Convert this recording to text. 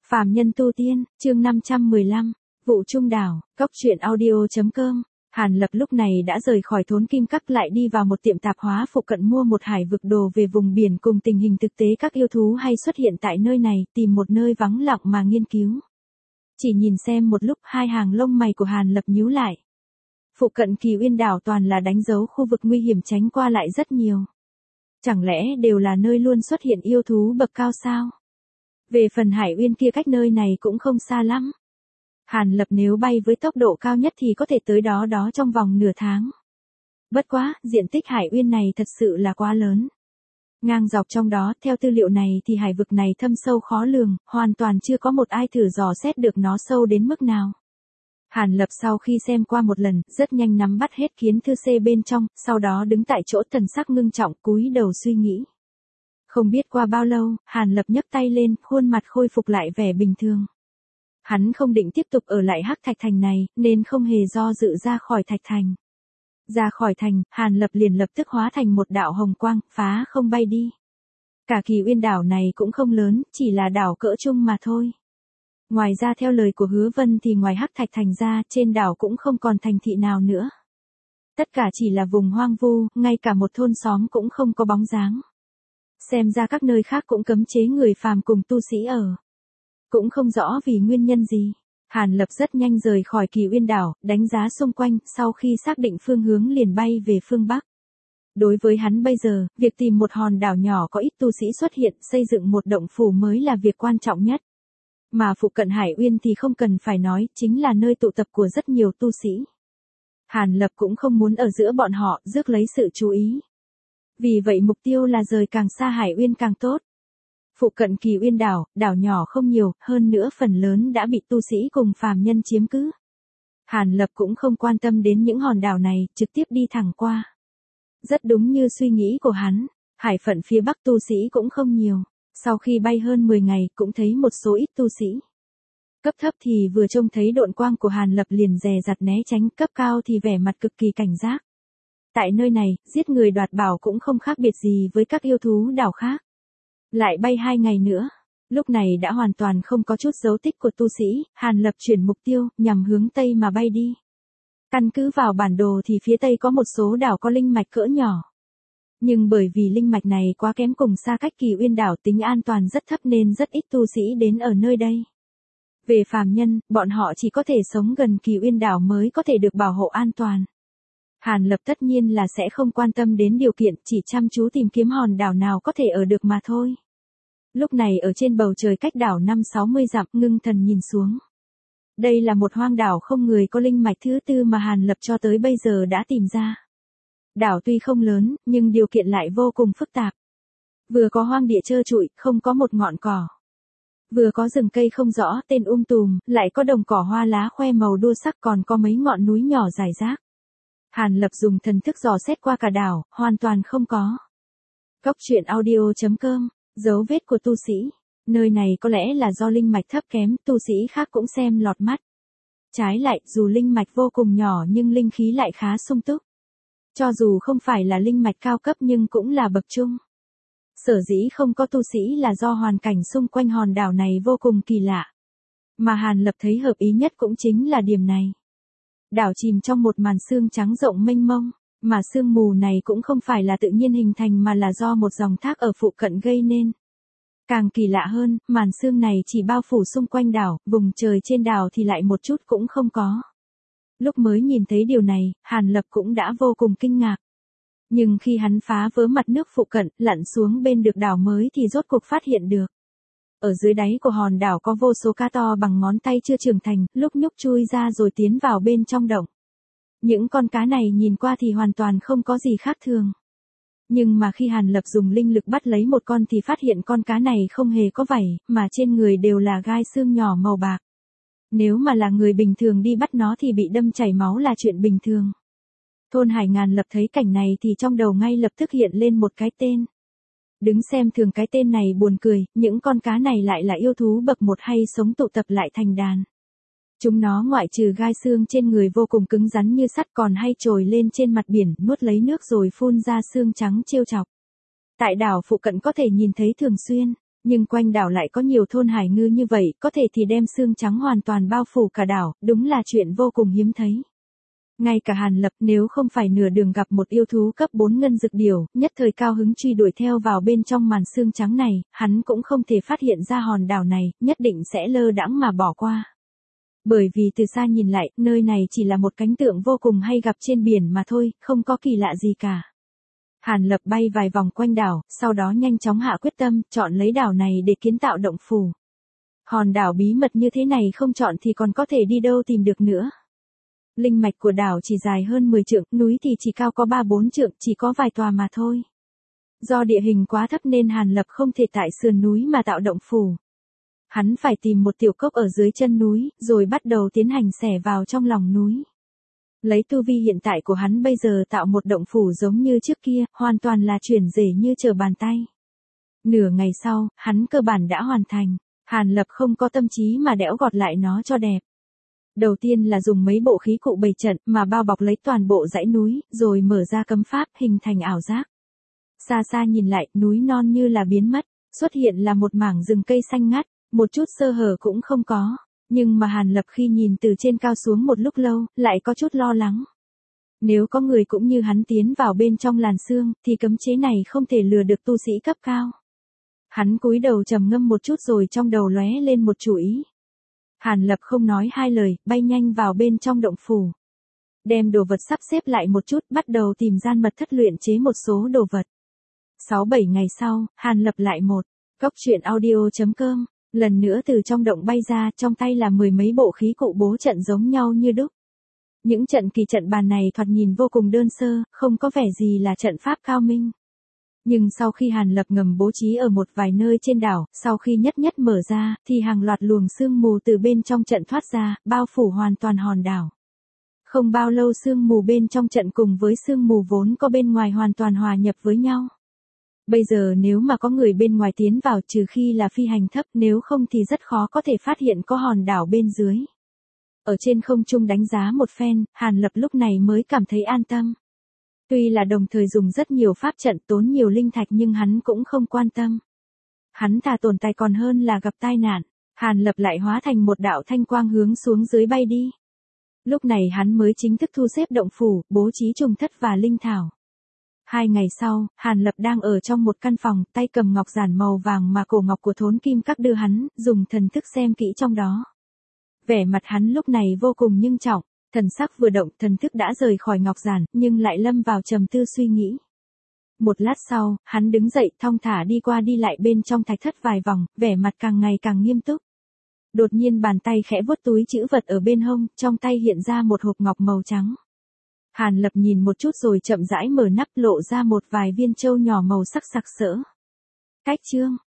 Phàm nhân tu tiên, chương 515, vụ trung đảo, cốc truyện audio.com. Hàn Lập lúc này đã rời khỏi Thốn Kim Các, lại đi vào một tiệm tạp hóa phụ cận mua một hải vực đồ về vùng biển cùng tình hình thực tế các yêu thú hay xuất hiện tại nơi này, tìm một nơi vắng lặng mà nghiên cứu. Chỉ nhìn xem một lúc, hai hàng lông mày của Hàn Lập nhíu lại. Phụ cận Kỳ Uyên đảo toàn là đánh dấu khu vực nguy hiểm, tránh qua lại rất nhiều. Chẳng lẽ đều là nơi luôn xuất hiện yêu thú bậc cao sao? Về phần Hải Uyên kia cách nơi này cũng không xa lắm. Hàn Lập nếu bay với tốc độ cao nhất thì có thể tới đó trong vòng nửa tháng. Bất quá, diện tích Hải Uyên này thật sự là quá lớn. Ngang dọc trong đó, theo tư liệu này thì hải vực này thâm sâu khó lường, hoàn toàn chưa có một ai thử dò xét được nó sâu đến mức nào. Hàn Lập sau khi xem qua một lần, rất nhanh nắm bắt hết kiến thư C bên trong, sau đó đứng tại chỗ thần sắc ngưng trọng, cúi đầu suy nghĩ. Không biết qua bao lâu, Hàn Lập nhấc tay lên, khuôn mặt khôi phục lại vẻ bình thường. Hắn không định tiếp tục ở lại Hắc Thạch Thành này, nên không hề do dự ra khỏi Thạch Thành. Ra khỏi thành, Hàn Lập liền lập tức hóa thành một đạo hồng quang, phá không bay đi. Cả Kỳ Uyên đảo này cũng không lớn, chỉ là đảo cỡ trung mà thôi. Ngoài ra theo lời của Hứa Vân thì ngoài Hắc Thạch Thành ra, trên đảo cũng không còn thành thị nào nữa. Tất cả chỉ là vùng hoang vu, ngay cả một thôn xóm cũng không có bóng dáng. Xem ra các nơi khác cũng cấm chế người phàm cùng tu sĩ ở. Cũng không rõ vì nguyên nhân gì. Hàn Lập rất nhanh rời khỏi Kỳ Uyên đảo, đánh giá xung quanh, sau khi xác định phương hướng liền bay về phương Bắc. Đối với hắn bây giờ, việc tìm một hòn đảo nhỏ có ít tu sĩ xuất hiện, xây dựng một động phủ mới là việc quan trọng nhất. Mà phụ cận Hải Uyên thì không cần phải nói, chính là nơi tụ tập của rất nhiều tu sĩ. Hàn Lập cũng không muốn ở giữa bọn họ, rước lấy sự chú ý. Vì vậy mục tiêu là rời càng xa Hải Uyên càng tốt. Phụ cận Kỳ Uyên đảo, đảo nhỏ không nhiều, hơn nữa phần lớn đã bị tu sĩ cùng phàm nhân chiếm cứ. Hàn Lập cũng không quan tâm đến những hòn đảo này, trực tiếp đi thẳng qua. Rất đúng như suy nghĩ của hắn, hải phận phía Bắc tu sĩ cũng không nhiều. Sau khi bay hơn 10 ngày cũng thấy một số ít tu sĩ. Cấp thấp thì vừa trông thấy độn quang của Hàn Lập liền dè dặt né tránh, cấp cao thì vẻ mặt cực kỳ cảnh giác. Tại nơi này, giết người đoạt bảo cũng không khác biệt gì với các yêu thú đảo khác. Lại bay 2 ngày nữa, lúc này đã hoàn toàn không có chút dấu tích của tu sĩ, Hàn Lập chuyển mục tiêu, nhằm hướng Tây mà bay đi. Căn cứ vào bản đồ thì phía Tây có một số đảo có linh mạch cỡ nhỏ. Nhưng bởi vì linh mạch này quá kém cùng xa cách Kỳ Uyên đảo, tính an toàn rất thấp nên rất ít tu sĩ đến ở nơi đây. Về phàm nhân, bọn họ chỉ có thể sống gần Kỳ Uyên đảo mới có thể được bảo hộ an toàn. Hàn Lập tất nhiên là sẽ không quan tâm đến điều kiện, chỉ chăm chú tìm kiếm hòn đảo nào có thể ở được mà thôi. Lúc này ở trên bầu trời cách đảo 5-60 dặm, ngưng thần nhìn xuống. Đây là một hoang đảo không người có linh mạch thứ tư mà Hàn Lập cho tới bây giờ đã tìm ra. Đảo tuy không lớn, nhưng điều kiện lại vô cùng phức tạp. Vừa có hoang địa trơ trụi, không có một ngọn cỏ. Vừa có rừng cây không rõ tên tùm, lại có đồng cỏ hoa lá khoe màu đua sắc, còn có mấy ngọn núi nhỏ rải rác. Hàn Lập dùng thần thức dò xét qua cả đảo, hoàn toàn không có. Cốc truyện audio.com, dấu vết của tu sĩ. Nơi này có lẽ là do linh mạch thấp kém, tu sĩ khác cũng xem lọt mắt. Trái lại, dù linh mạch vô cùng nhỏ nhưng linh khí lại khá sung túc. Cho dù không phải là linh mạch cao cấp nhưng cũng là bậc trung. Sở dĩ không có tu sĩ là do hoàn cảnh xung quanh hòn đảo này vô cùng kỳ lạ. Mà Hàn Lập thấy hợp ý nhất cũng chính là điểm này. Đảo chìm trong một màn sương trắng rộng mênh mông, mà sương mù này cũng không phải là tự nhiên hình thành mà là do một dòng thác ở phụ cận gây nên. Càng kỳ lạ hơn, màn sương này chỉ bao phủ xung quanh đảo, vùng trời trên đảo thì lại một chút cũng không có. Lúc mới nhìn thấy điều này, Hàn Lập cũng đã vô cùng kinh ngạc. Nhưng khi hắn phá vỡ mặt nước phụ cận, lặn xuống bên được đảo mới thì rốt cuộc phát hiện được. Ở dưới đáy của hòn đảo có vô số cá to bằng ngón tay chưa trưởng thành, lúc nhúc chui ra rồi tiến vào bên trong động. Những con cá này nhìn qua thì hoàn toàn không có gì khác thường. Nhưng mà khi Hàn Lập dùng linh lực bắt lấy một con thì phát hiện con cá này không hề có vảy, mà trên người đều là gai xương nhỏ màu bạc. Nếu mà là người bình thường đi bắt nó thì bị đâm chảy máu là chuyện bình thường. Thôn Hải Ngàn Lập thấy cảnh này thì trong đầu ngay lập tức hiện lên một cái tên. Đứng xem thường cái tên này buồn cười, những con cá này lại là yêu thú bậc 1 hay sống tụ tập lại thành đàn. Chúng nó ngoại trừ gai xương trên người vô cùng cứng rắn như sắt còn hay trồi lên trên mặt biển, nuốt lấy nước rồi phun ra xương trắng trêu chọc. Tại đảo phụ cận có thể nhìn thấy thường xuyên, Nhưng quanh đảo lại có nhiều thôn hải ngư như vậy, có thể thì đem xương trắng hoàn toàn bao phủ cả đảo, đúng là chuyện vô cùng hiếm thấy. Ngay cả Hàn Lập nếu không phải nửa đường gặp một yêu thú cấp 4 ngân dực điểu, nhất thời cao hứng truy đuổi theo vào bên trong màn xương trắng này, hắn cũng không thể phát hiện ra hòn đảo này, nhất định sẽ lơ đãng mà bỏ qua. Bởi vì từ xa nhìn lại, nơi này chỉ là một cảnh tượng vô cùng hay gặp trên biển mà thôi, không có kỳ lạ gì cả. Hàn Lập bay vài vòng quanh đảo, sau đó nhanh chóng hạ quyết tâm, chọn lấy đảo này để kiến tạo động phủ. Hòn đảo bí mật như thế này không chọn thì còn có thể đi đâu tìm được nữa. Linh mạch của đảo chỉ dài hơn 10 trượng, núi thì chỉ cao có 3-4 trượng, chỉ có vài tòa mà thôi. Do địa hình quá thấp nên Hàn Lập không thể tại sườn núi mà tạo động phủ. Hắn phải tìm một tiểu cốc ở dưới chân núi, rồi bắt đầu tiến hành xẻ vào trong lòng núi. Lấy tu vi hiện tại của hắn bây giờ tạo một động phủ giống như trước kia, hoàn toàn là chuyển rể như trở bàn tay. Nửa ngày sau, hắn cơ bản đã hoàn thành. Hàn Lập không có tâm trí mà đẽo gọt lại nó cho đẹp. Đầu tiên là dùng mấy bộ khí cụ bày trận mà bao bọc lấy toàn bộ dãy núi, rồi mở ra cấm pháp hình thành ảo giác. Xa xa nhìn lại, núi non như là biến mất, xuất hiện là một mảng rừng cây xanh ngắt, một chút sơ hở cũng không có. Nhưng mà Hàn Lập khi nhìn từ trên cao xuống một lúc lâu, lại có chút lo lắng. Nếu có người cũng như hắn tiến vào bên trong làn sương, thì cấm chế này không thể lừa được tu sĩ cấp cao. Hắn cúi đầu trầm ngâm một chút rồi trong đầu lóe lên một chủ ý. Hàn Lập không nói hai lời, bay nhanh vào bên trong động phủ. Đem đồ vật sắp xếp lại một chút, bắt đầu tìm gian mật thất luyện chế một số đồ vật. 6-7 ngày sau, Hàn Lập lại một. Cốc truyện audio.com. Lần nữa từ trong động bay ra, trong tay là 10 mấy bộ khí cụ bố trận giống nhau như đúc. Những trận kỳ trận bàn này thoạt nhìn vô cùng đơn sơ, không có vẻ gì là trận pháp cao minh. Nhưng sau khi Hàn Lập ngầm bố trí ở một vài nơi trên đảo, sau khi nhất nhất mở ra, thì hàng loạt luồng sương mù từ bên trong trận thoát ra, bao phủ hoàn toàn hòn đảo. Không bao lâu sương mù bên trong trận cùng với sương mù vốn có bên ngoài hoàn toàn hòa nhập với nhau. Bây giờ nếu mà có người bên ngoài tiến vào trừ khi là phi hành thấp, nếu không thì rất khó có thể phát hiện có hòn đảo bên dưới. Ở trên không trung đánh giá một phen, Hàn Lập lúc này mới cảm thấy an tâm. Tuy là đồng thời dùng rất nhiều pháp trận tốn nhiều linh thạch nhưng hắn cũng không quan tâm. Hắn thà tồn tại còn hơn là gặp tai nạn. Hàn Lập lại hóa thành một đạo thanh quang hướng xuống dưới bay đi. Lúc này hắn mới chính thức thu xếp động phủ, bố trí trùng thất và linh thảo. 2 ngày sau, Hàn Lập đang ở trong một căn phòng, tay cầm ngọc giản màu vàng mà cổ ngọc của Thốn Kim Các đưa hắn, dùng thần thức xem kỹ trong đó. Vẻ mặt hắn lúc này vô cùng nghiêm trọng, thần sắc vừa động, thần thức đã rời khỏi ngọc giản, nhưng lại lâm vào trầm tư suy nghĩ. Một lát sau, hắn đứng dậy, thong thả đi qua đi lại bên trong thạch thất vài vòng, vẻ mặt càng ngày càng nghiêm túc. Đột nhiên bàn tay khẽ vuốt túi trữ vật ở bên hông, trong tay hiện ra một hộp ngọc màu trắng. Hàn Lập nhìn một chút rồi chậm rãi mở nắp lộ ra một vài viên châu nhỏ màu sắc sặc sỡ. Cách chương